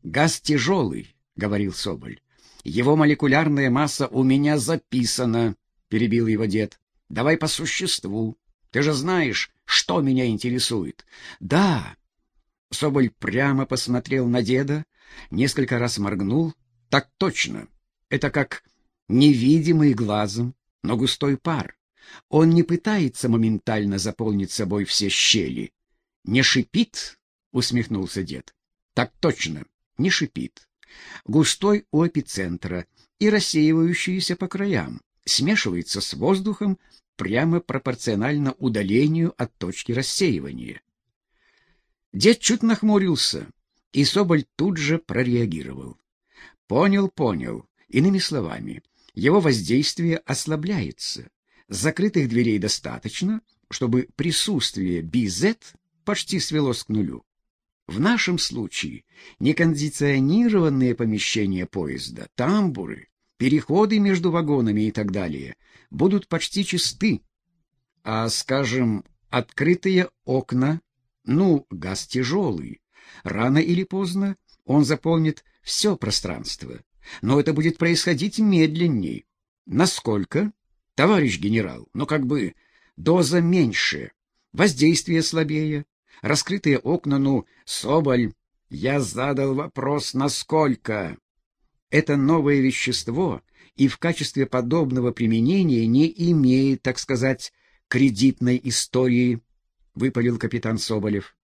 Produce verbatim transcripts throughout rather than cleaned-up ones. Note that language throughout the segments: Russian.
«Газ тяжелый», — говорил Соболь. «Его молекулярная масса у меня записана», — перебил его дед. «Давай по существу. Ты же знаешь, что меня интересует». «Да». Соболь прямо посмотрел на деда, несколько раз моргнул. «Так точно. Это как невидимый глазом, но густой пар. Он не пытается моментально заполнить собой все щели». «Не шипит?» — усмехнулся дед. «Так точно, не шипит. Густой у эпицентра и рассеивающийся по краям, смешивается с воздухом прямо пропорционально удалению от точки рассеивания». Дед чуть нахмурился, и Соболь тут же прореагировал. «Понял, понял. Иными словами, его воздействие ослабляется. Закрытых дверей достаточно, чтобы присутствие би зет почти свелось к нулю. В нашем случае некондиционированные помещения поезда, тамбуры, переходы между вагонами и так далее будут почти чисты. А, скажем, открытые окна, ну, газ тяжелый. Рано или поздно он заполнит все пространство. Но это будет происходить медленней. Насколько? Товарищ генерал, ну как бы доза меньше, воздействие слабее. Раскрытые окна, ну, Соболь, я задал вопрос, насколько. Это новое вещество и в качестве подобного применения не имеет, так сказать, кредитной истории, — выпалил капитан Соболев.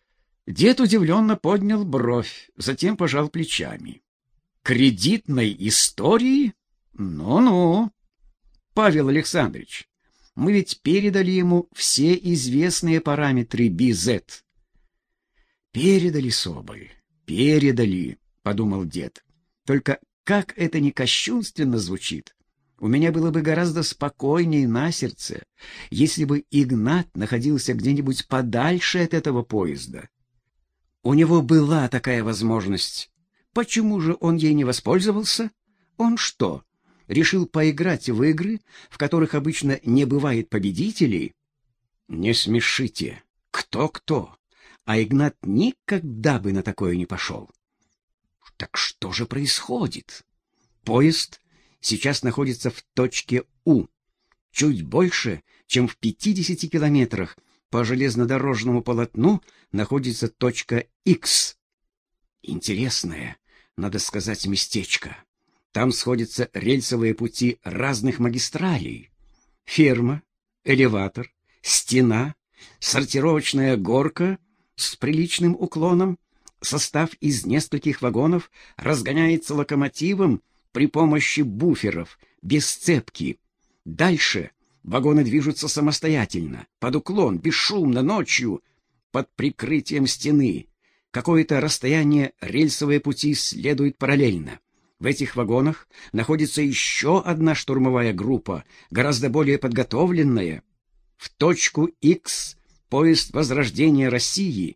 Дед удивленно поднял бровь, затем пожал плечами. «Кредитной истории? Ну-ну. Павел Александрович, мы ведь передали ему все известные параметры би зет». «Передали, Соболь, передали», — подумал дед. «Только как это ни кощунственно звучит, у меня было бы гораздо спокойнее на сердце, если бы Игнат находился где-нибудь подальше от этого поезда. У него была такая возможность. Почему же он ей не воспользовался? Он что, решил поиграть в игры, в которых обычно не бывает победителей?» «Не смешите. Кто-кто? А Игнат никогда бы на такое не пошел». «Так что же происходит? Поезд сейчас находится в точке У, чуть больше, чем в пятидесяти километрах по железнодорожному полотну находится точка Х. Интересное, надо сказать, местечко. Там сходятся рельсовые пути разных магистралей. Ферма, элеватор, стена, сортировочная горка с приличным уклоном. Состав из нескольких вагонов разгоняется локомотивом при помощи буферов, без цепки. Дальше вагоны движутся самостоятельно, под уклон, бесшумно, ночью, под прикрытием стены. Какое-то расстояние рельсовые пути следуют параллельно. В этих вагонах находится еще одна штурмовая группа, гораздо более подготовленная. В точку Х поезд возрождения России.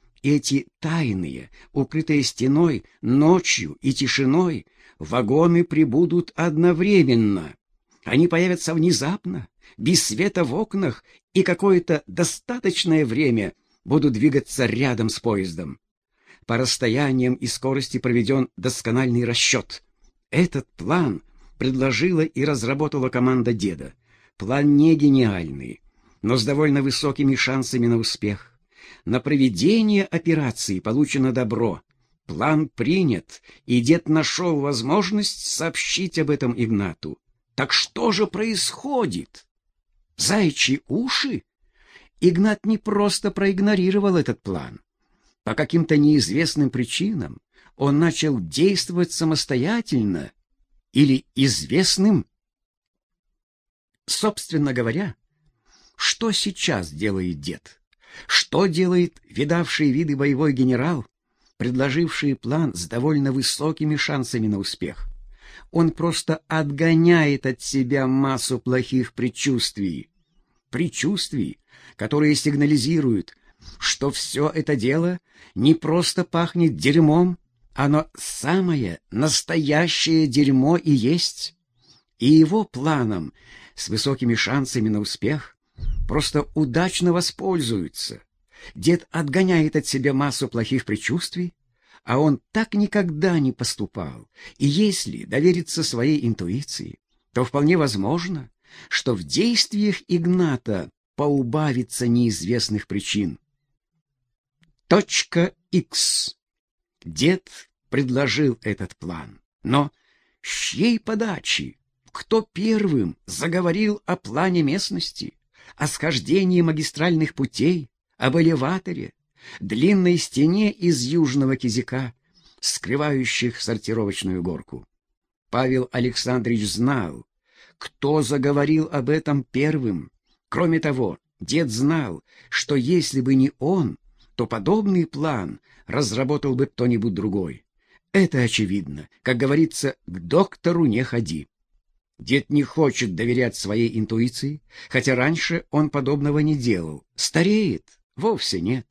Эти тайные, укрытые стеной, ночью и тишиной, вагоны прибудут одновременно. Они появятся внезапно, без света в окнах, и какое-то достаточное время будут двигаться рядом с поездом. По расстояниям и скорости проведен доскональный расчет. Этот план предложила и разработала команда деда. План не гениальный, но с довольно высокими шансами на успех. На проведение операции получено добро. План принят, и дед нашел возможность сообщить об этом Игнату. Так что же происходит? Заячьи уши? Игнат не просто проигнорировал этот план. По каким-то неизвестным причинам он начал действовать самостоятельно или известным. Собственно говоря, что сейчас делает дед? Что делает видавший виды боевой генерал, предложивший план с довольно высокими шансами на успех? Он просто отгоняет от себя массу плохих предчувствий. Предчувствий, которые сигнализируют, что все это дело не просто пахнет дерьмом, оно самое настоящее дерьмо и есть. И его планом с высокими шансами на успех просто удачно воспользуются. Дед отгоняет от себя массу плохих предчувствий, а он так никогда не поступал. И если довериться своей интуиции, то вполне возможно, что в действиях Игната поубавится неизвестных причин. Точка Х. Дед предложил этот план. Но с чьей подачи? Кто первым заговорил о плане местности, о схождении магистральных путей, об элеваторе, длинной стене из южного кизяка, скрывающих сортировочную горку? Павел Александрович знал, кто заговорил об этом первым. Кроме того, дед знал, что если бы не он, то подобный план разработал бы кто-нибудь другой. Это очевидно. Как говорится, к доктору не ходи. Дед не хочет доверять своей интуиции, хотя раньше он подобного не делал. Стареет? Вовсе нет.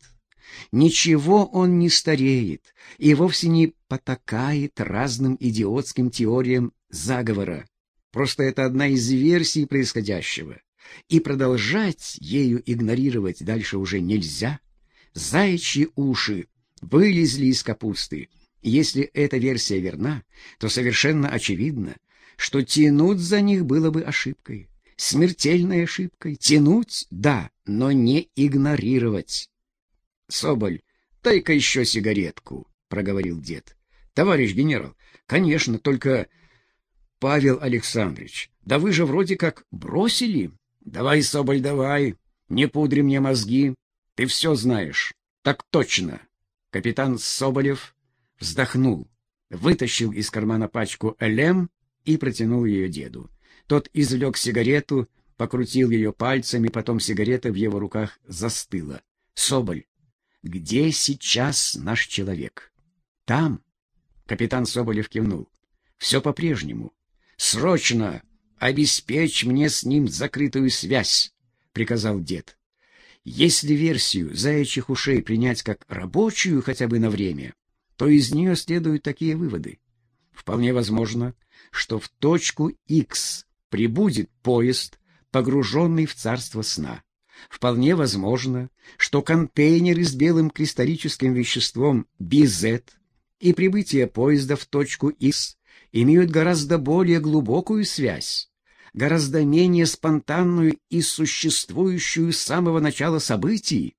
Ничего он не стареет и вовсе не потакает разным идиотским теориям заговора. Просто это одна из версий происходящего, и продолжать ею игнорировать дальше уже нельзя. Заячьи уши вылезли из капусты. Если эта версия верна, то совершенно очевидно, что тянуть за них было бы ошибкой, смертельной ошибкой. Тянуть — да, но не игнорировать. — Соболь, дай-ка еще сигаретку, — проговорил дед. — Товарищ генерал, конечно, только... Павел Александрович, да вы же вроде как бросили. Давай, Соболь, давай, не пудри мне мозги, ты все знаешь. Так точно. Капитан Соболев вздохнул, вытащил из кармана пачку ЛМ и протянул ее деду. Тот извлек сигарету, покрутил ее пальцами, потом сигарета в его руках застыла. Соболь, где сейчас наш человек? Там. Капитан Соболев кивнул. Все по-прежнему. Срочно обеспечь мне с ним закрытую связь, приказал дед. Если версию заячьих ушей принять как рабочую хотя бы на время, то из нее следуют такие выводы. Вполне возможно, что в точку Х прибудет поезд, погруженный в царство сна. Вполне возможно, что контейнеры с белым кристаллическим веществом би зет и прибытие поезда в точку Х имеют гораздо более глубокую связь, гораздо менее спонтанную и существующую с самого начала событий.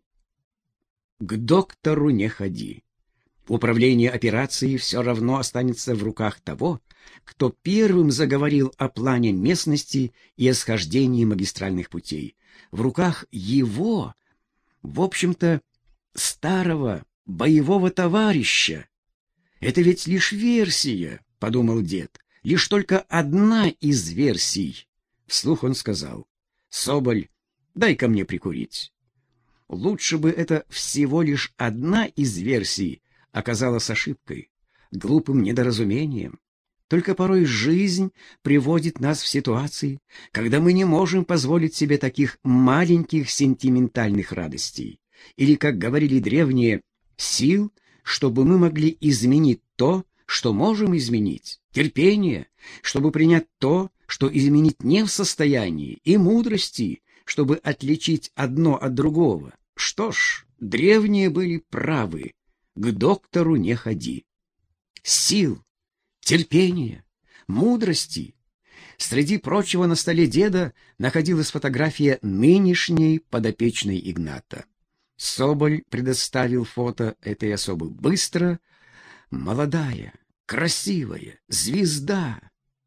К доктору не ходи. Управление операцией все равно останется в руках того, кто первым заговорил о плане местности и о схождении магистральных путей. В руках его, в общем-то, старого боевого товарища. Это ведь лишь версия, — подумал дед, — лишь только одна из версий. Вслух он сказал: «Соболь, дай-ка мне прикурить». Лучше бы это всего лишь одна из версий оказалась ошибкой, глупым недоразумением. Только порой жизнь приводит нас в ситуации, когда мы не можем позволить себе таких маленьких сентиментальных радостей. Или, как говорили древние, сил, чтобы мы могли изменить то, что можем изменить, терпение, чтобы принять то, что изменить не в состоянии, и мудрости, чтобы отличить одно от другого. Что ж, древние были правы. К доктору не ходи. Сил, терпения, мудрости. Среди прочего на столе деда находилась фотография нынешней подопечной Игната. Соболь предоставил фото этой особы быстро. Молодая, красивая, звезда.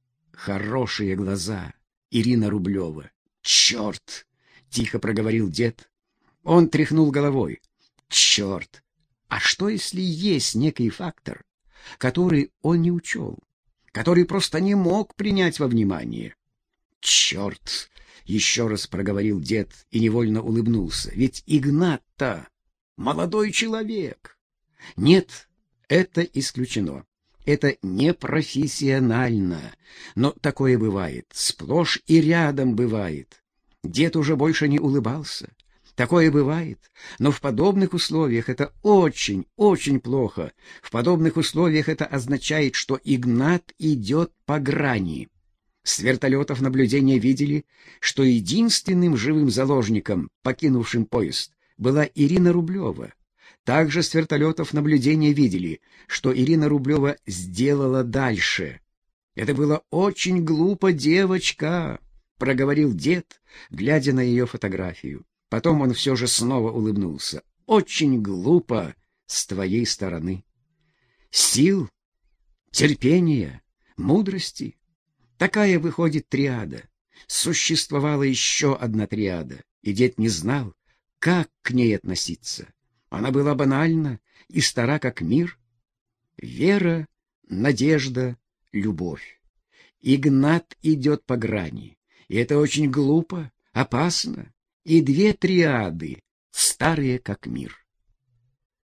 Хорошие глаза. Ирина Рублева. «Черт!» — тихо проговорил дед. Он тряхнул головой. «Черт! А что, если есть некий фактор, который он не учел, который просто не мог принять во внимание?» «Черт!» — еще раз проговорил дед и невольно улыбнулся. «Ведь Игнат-то молодой человек!» «Нет, это исключено. Это непрофессионально. Но такое бывает, сплошь и рядом бывает». Дед уже больше не улыбался. Такое бывает, но в подобных условиях это очень, очень плохо. В подобных условиях это означает, что Игнат идет по грани. С вертолетов наблюдения видели, что единственным живым заложником, покинувшим поезд, была Ирина Рублева. Также с вертолетов наблюдения видели, что Ирина Рублева сделала дальше. «Это было очень глупо, девочка», — проговорил дед, глядя на ее фотографию. Потом он все же снова улыбнулся. «Очень глупо с твоей стороны. Сил, терпения, мудрости. Такая выходит триада. Существовала еще одна триада, и дед не знал, как к ней относиться. Она была банальна и стара, как мир. Вера, надежда, любовь. Игнат идет по грани, и это очень глупо, опасно, и две триады, старые, как мир.